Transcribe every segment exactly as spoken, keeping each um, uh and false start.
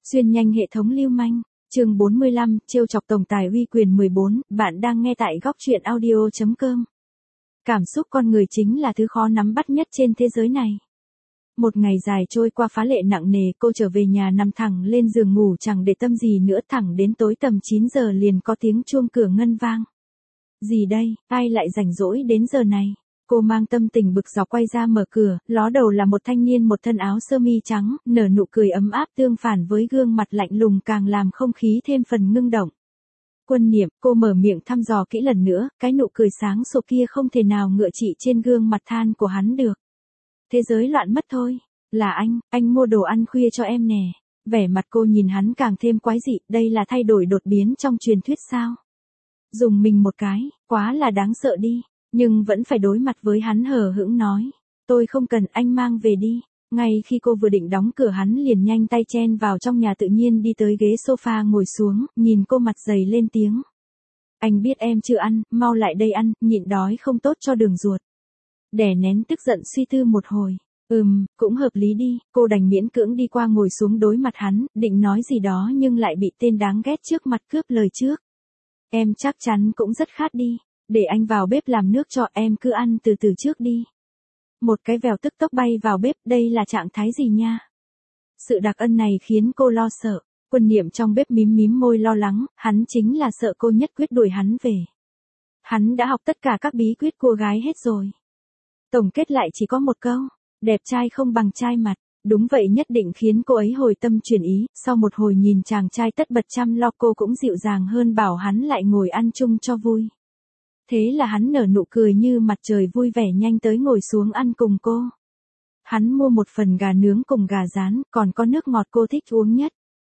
Xuyên nhanh hệ thống lưu manh, chương bốn mươi lăm, trêu chọc tổng tài uy quyền mười bốn, bạn đang nghe tại góc truyện audio chấm com. Cảm xúc con người chính là thứ khó nắm bắt nhất trên thế giới này. Một ngày dài trôi qua phá lệ nặng nề, cô trở về nhà nằm thẳng lên giường ngủ chẳng để tâm gì nữa, thẳng đến tối tầm chín giờ liền có tiếng chuông cửa ngân vang. Gì đây, ai lại rảnh rỗi đến giờ này? Cô mang tâm tình bực dọc quay ra mở cửa, ló đầu là một thanh niên một thân áo sơ mi trắng, nở nụ cười ấm áp tương phản với gương mặt lạnh lùng càng làm không khí thêm phần ngưng động. Quân Niệm, cô mở miệng thăm dò kỹ lần nữa, cái nụ cười sáng sổ kia không thể nào ngựa trị trên gương mặt than của hắn được. Thế giới loạn mất thôi, là anh, anh mua đồ ăn khuya cho em nè. Vẻ mặt cô nhìn hắn càng thêm quái dị, đây là thay đổi đột biến trong truyền thuyết sao? Dùng mình một cái, quá là đáng sợ đi. Nhưng vẫn phải đối mặt với hắn hờ hững nói. Tôi không cần, anh mang về đi. Ngay khi cô vừa định đóng cửa hắn liền nhanh tay chen vào trong nhà tự nhiên đi tới ghế sofa ngồi xuống, nhìn cô mặt dày lên tiếng. Anh biết em chưa ăn, mau lại đây ăn, nhịn đói không tốt cho đường ruột. Đè nén tức giận suy tư một hồi. Ừm, cũng hợp lý đi, cô đành miễn cưỡng đi qua ngồi xuống đối mặt hắn, định nói gì đó nhưng lại bị tên đáng ghét trước mặt cướp lời trước. Em chắc chắn cũng rất khát đi. Để anh vào bếp làm nước cho, em cứ ăn từ từ trước đi. Một cái vèo tức tốc bay vào bếp, đây là trạng thái gì nha? Sự đặc ân này khiến cô lo sợ. Quân Niệm trong bếp mím mím môi lo lắng, hắn chính là sợ cô nhất quyết đuổi hắn về. Hắn đã học tất cả các bí quyết cua gái hết rồi. Tổng kết lại chỉ có một câu, đẹp trai không bằng trai mặt. Đúng vậy, nhất định khiến cô ấy hồi tâm chuyển ý, sau một hồi nhìn chàng trai tất bật chăm lo cô cũng dịu dàng hơn bảo hắn lại ngồi ăn chung cho vui. Thế là hắn nở nụ cười như mặt trời vui vẻ nhanh tới ngồi xuống ăn cùng cô. Hắn mua một phần gà nướng cùng gà rán, còn có nước ngọt cô thích uống nhất.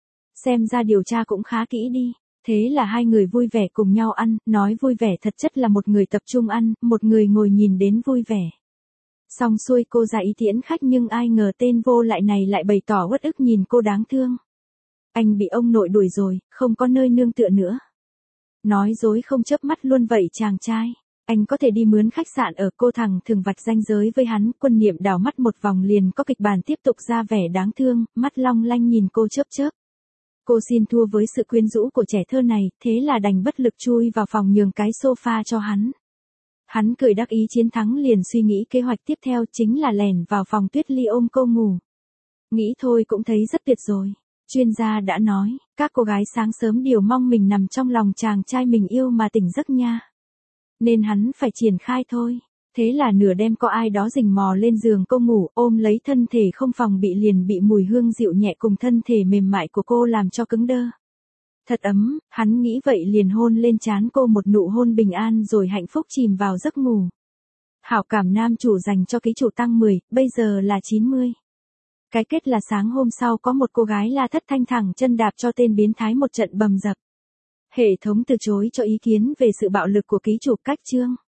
Xem ra điều tra cũng khá kỹ đi. Thế là hai người vui vẻ cùng nhau ăn, nói vui vẻ thật chất là một người tập trung ăn, một người ngồi nhìn đến vui vẻ. Xong xuôi cô ra ý tiễn khách nhưng ai ngờ tên vô lại này lại bày tỏ uất ức nhìn cô đáng thương. Anh bị ông nội đuổi rồi, không có nơi nương tựa nữa. Nói dối không chớp mắt luôn vậy chàng trai. Anh có thể đi mướn khách sạn ở, cô thẳng thường vạch ranh giới với hắn. Quân Niệm đảo mắt một vòng liền có kịch bản tiếp tục ra vẻ đáng thương, mắt long lanh nhìn cô chớp chớp. Cô xin thua với sự quyến rũ của trẻ thơ này, thế là đành bất lực chui vào phòng nhường cái sofa cho hắn. Hắn cười đắc ý chiến thắng liền suy nghĩ kế hoạch tiếp theo chính là lẻn vào phòng Tuyết Ly ôm cô ngủ. Nghĩ thôi cũng thấy rất tuyệt rồi. Chuyên gia đã nói, các cô gái sáng sớm đều mong mình nằm trong lòng chàng trai mình yêu mà tỉnh giấc nha. Nên hắn phải triển khai thôi. Thế là nửa đêm có ai đó rình mò lên giường cô ngủ, ôm lấy thân thể không phòng bị liền bị mùi hương dịu nhẹ cùng thân thể mềm mại của cô làm cho cứng đơ. Thật ấm, hắn nghĩ vậy liền hôn lên trán cô một nụ hôn bình an rồi hạnh phúc chìm vào giấc ngủ. Hảo cảm nam chủ dành cho ký chủ tăng mười, bây giờ là chín mươi. Cái kết là sáng hôm sau có một cô gái la thất thanh thẳng chân đạp cho tên biến thái một trận bầm dập. Hệ thống từ chối cho ý kiến về sự bạo lực của ký chủ cách chương.